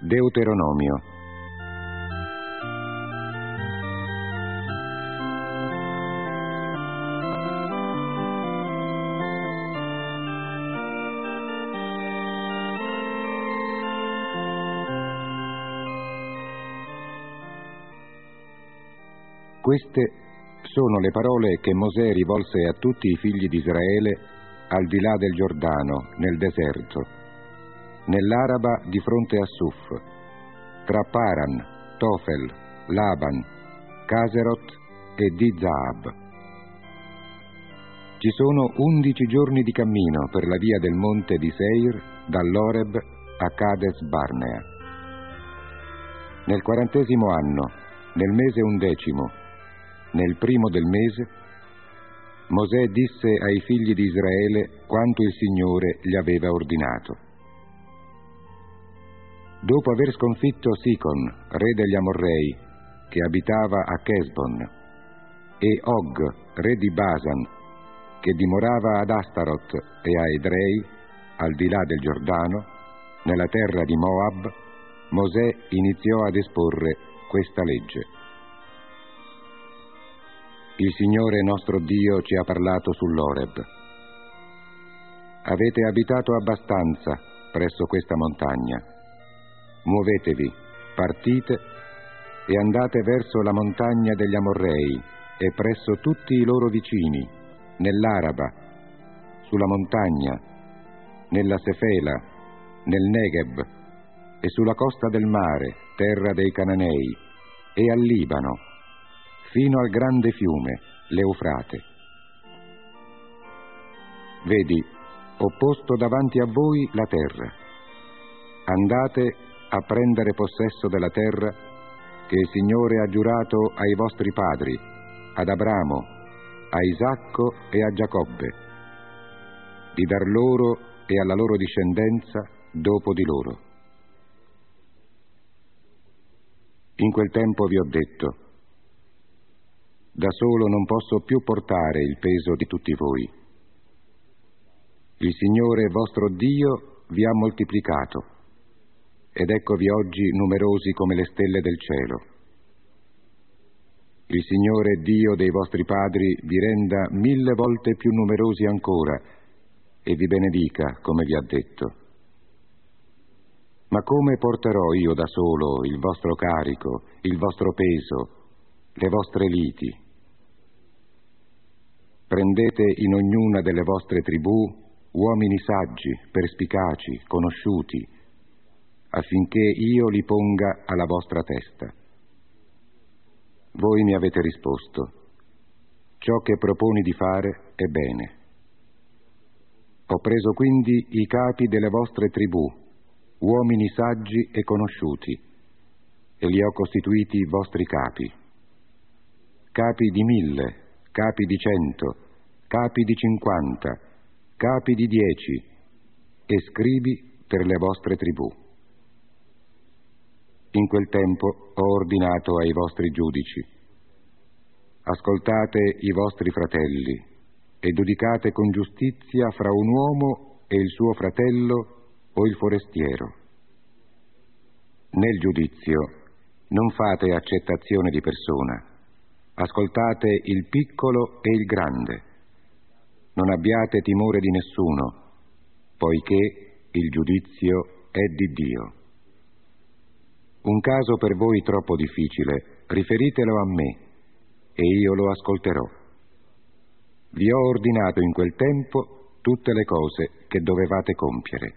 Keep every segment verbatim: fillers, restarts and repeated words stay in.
Deuteronomio. Queste sono le parole che Mosè rivolse a tutti i figli di Israele al di là del Giordano, nel deserto, nell'Araba di fronte a Suf, tra Paran, Tofel, Laban, Caserot e Di-Zaab. Ci sono undici giorni di cammino per la via del monte di Seir, dall'Oreb a Cades Barnea. Nel quarantesimo anno, nel mese undecimo, nel primo del mese, Mosè disse ai figli di Israele quanto il Signore gli aveva ordinato. Dopo aver sconfitto Sicon, re degli Amorrei, che abitava a Chesbon, e Og, re di Basan, che dimorava ad Astarot e a Edrei, al di là del Giordano, nella terra di Moab, Mosè iniziò ad esporre questa legge. Il Signore nostro Dio ci ha parlato sull'Oreb. Avete abitato abbastanza presso questa montagna. Muovetevi, partite e andate verso la montagna degli Amorrei e presso tutti i loro vicini, nell'Araba, sulla montagna, nella Sefela, nel Negeb e sulla costa del mare, terra dei Cananei, e al Libano, fino al grande fiume, l'Eufrate. Vedi, ho posto davanti a voi la terra. Andate a prendere possesso della terra che il Signore ha giurato ai vostri padri, ad Abramo, a Isacco e a Giacobbe, di dar loro e alla loro discendenza dopo di loro. In quel tempo vi ho detto: da solo non posso più portare il peso di tutti voi. Il Signore vostro Dio vi ha moltiplicato, ed eccovi oggi numerosi come le stelle del cielo. Il Signore Dio dei vostri padri vi renda mille volte più numerosi ancora e vi benedica, come vi ha detto. Ma come porterò io da solo il vostro carico, il vostro peso, le vostre liti? Prendete in ognuna delle vostre tribù uomini saggi, perspicaci, conosciuti, affinché io li ponga alla vostra testa. Voi mi avete risposto: ciò che proponi di fare è bene. Ho preso quindi i capi delle vostre tribù, uomini saggi e conosciuti, e li ho costituiti vostri capi. Capi di mille, capi di cento, capi di cinquanta, capi di dieci, e scribi per le vostre tribù. In quel tempo ho ordinato ai vostri giudici: ascoltate i vostri fratelli e giudicate con giustizia fra un uomo e il suo fratello o il forestiero. Nel giudizio non fate accettazione di persona. Ascoltate il piccolo e il grande. Non abbiate timore di nessuno, poiché il giudizio è di Dio. Un caso per voi troppo difficile, riferitelo a me, e io lo ascolterò. Vi ho ordinato in quel tempo tutte le cose che dovevate compiere.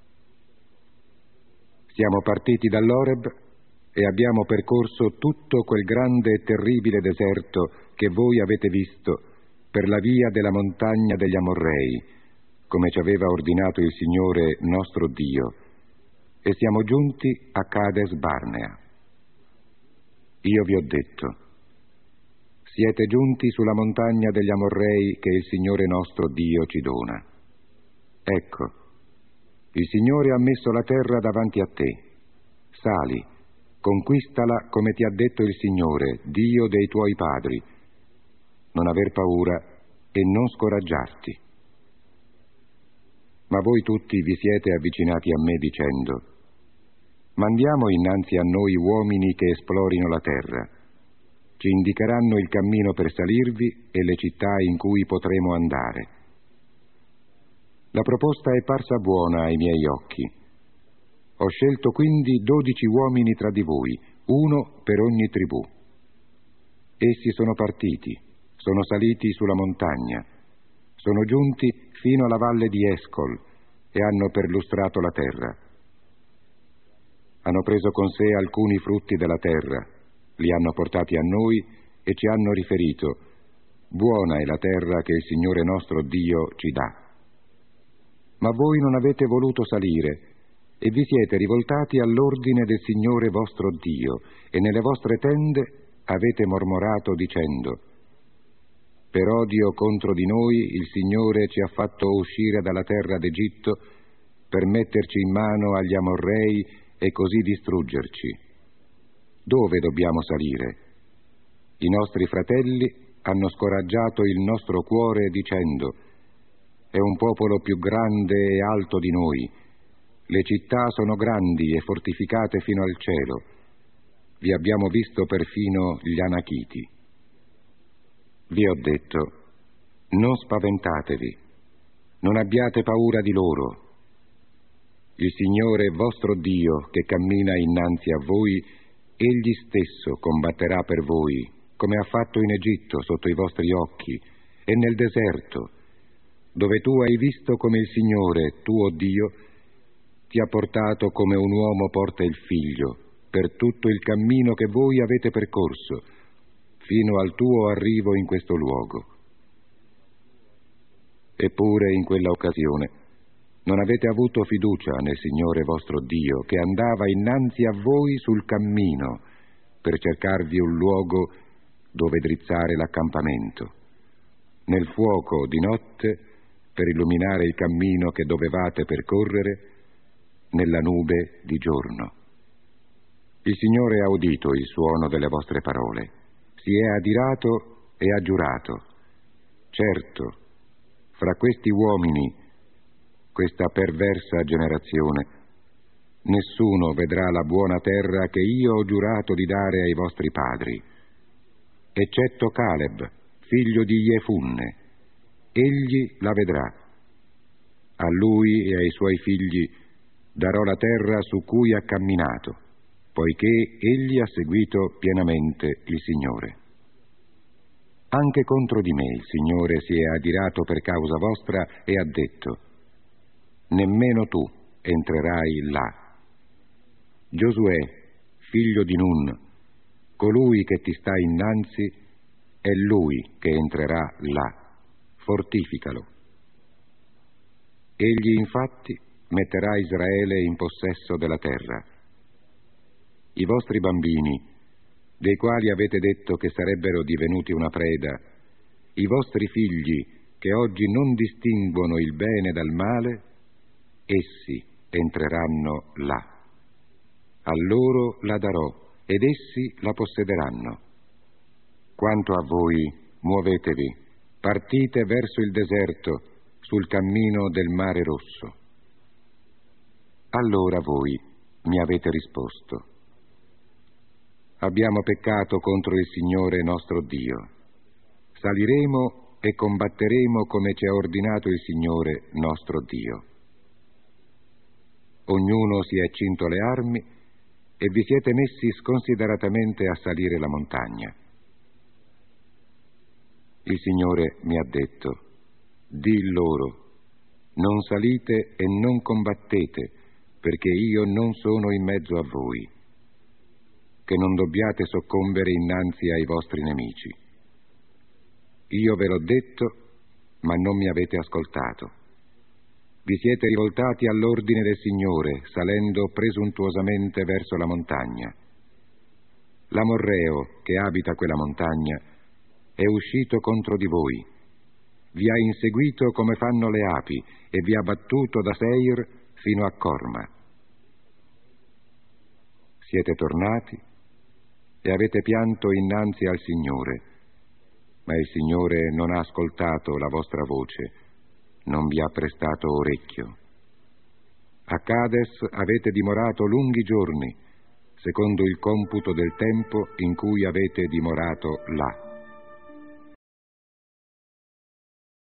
Siamo partiti dall'Oreb e abbiamo percorso tutto quel grande e terribile deserto che voi avete visto per la via della montagna degli Amorrei, come ci aveva ordinato il Signore nostro Dio, e siamo giunti a Cades Barnea. Io vi ho detto: siete giunti sulla montagna degli Amorrei che il Signore nostro Dio ci dona. Ecco, il Signore ha messo la terra davanti a te. Sali, conquistala come ti ha detto il Signore, Dio dei tuoi padri. Non aver paura e non scoraggiarti. Ma voi tutti vi siete avvicinati a me dicendo: Mandiamo innanzi a noi uomini che esplorino la terra. Ci indicheranno il cammino per salirvi e le città in cui potremo andare. La proposta è parsa buona ai miei occhi. Ho scelto quindi dodici uomini tra di voi, uno per ogni tribù. Essi sono partiti, sono saliti sulla montagna, sono giunti fino alla valle di Escol e hanno perlustrato la terra. Hanno preso con sé alcuni frutti della terra, li hanno portati a noi e ci hanno riferito: buona è la terra che il Signore nostro Dio ci dà. Ma voi non avete voluto salire e vi siete rivoltati all'ordine del Signore vostro Dio e nelle vostre tende avete mormorato dicendo: per odio contro di noi il Signore ci ha fatto uscire dalla terra d'Egitto per metterci in mano agli Amorrei e così distruggerci. Dove dobbiamo salire? I nostri fratelli hanno scoraggiato il nostro cuore dicendo: è un popolo più grande e alto di noi. Le città sono grandi e fortificate fino al cielo. Vi abbiamo visto perfino gli Anachiti. Vi ho detto: non spaventatevi, non abbiate paura di loro. Il Signore vostro Dio, che cammina innanzi a voi, Egli stesso combatterà per voi, come ha fatto in Egitto sotto i vostri occhi, e nel deserto, dove tu hai visto come il Signore, tuo Dio, ti ha portato come un uomo porta il figlio, per tutto il cammino che voi avete percorso, fino al tuo arrivo in questo luogo. Eppure in quella occasione non avete avuto fiducia nel Signore vostro Dio, che andava innanzi a voi sul cammino per cercarvi un luogo dove drizzare l'accampamento, nel fuoco di notte per illuminare il cammino che dovevate percorrere, nella nube di giorno. Il Signore ha udito il suono delle vostre parole, si è adirato e ha giurato: certo, fra questi uomini, questa perversa generazione, nessuno vedrà la buona terra che io ho giurato di dare ai vostri padri, eccetto Caleb, figlio di Jefunne. Egli la vedrà. A lui e ai suoi figli darò la terra su cui ha camminato, poiché egli ha seguito pienamente il Signore. Anche contro di me il Signore si è adirato per causa vostra e ha detto: nemmeno tu entrerai là. Giosuè, figlio di Nun, colui che ti sta innanzi, è lui che entrerà là. Fortificalo. Egli infatti metterà Israele in possesso della terra. I vostri bambini, dei quali avete detto che sarebbero divenuti una preda, i vostri figli che oggi non distinguono il bene dal male, essi entreranno là. A loro la darò ed essi la possederanno. Quanto a voi, muovetevi, partite verso il deserto, sul cammino del Mare Rosso. Allora voi mi avete risposto: abbiamo peccato contro il Signore nostro Dio. Saliremo e combatteremo come ci ha ordinato il Signore nostro Dio. Ognuno si è cinto le armi e vi siete messi sconsideratamente a salire la montagna. Il Signore mi ha detto: di loro, non salite e non combattete, perché io non sono in mezzo a voi, che non dobbiate soccombere innanzi ai vostri nemici. Io ve l'ho detto, ma non mi avete ascoltato. Vi siete rivoltati all'ordine del Signore, salendo presuntuosamente verso la montagna. L'Amorreo, che abita quella montagna, è uscito contro di voi. Vi ha inseguito come fanno le api e vi ha battuto da Seir fino a Corma. Siete tornati e avete pianto innanzi al Signore, ma il Signore non ha ascoltato la vostra voce, non vi ha prestato orecchio. A Cades avete dimorato lunghi giorni, secondo il computo del tempo in cui avete dimorato là.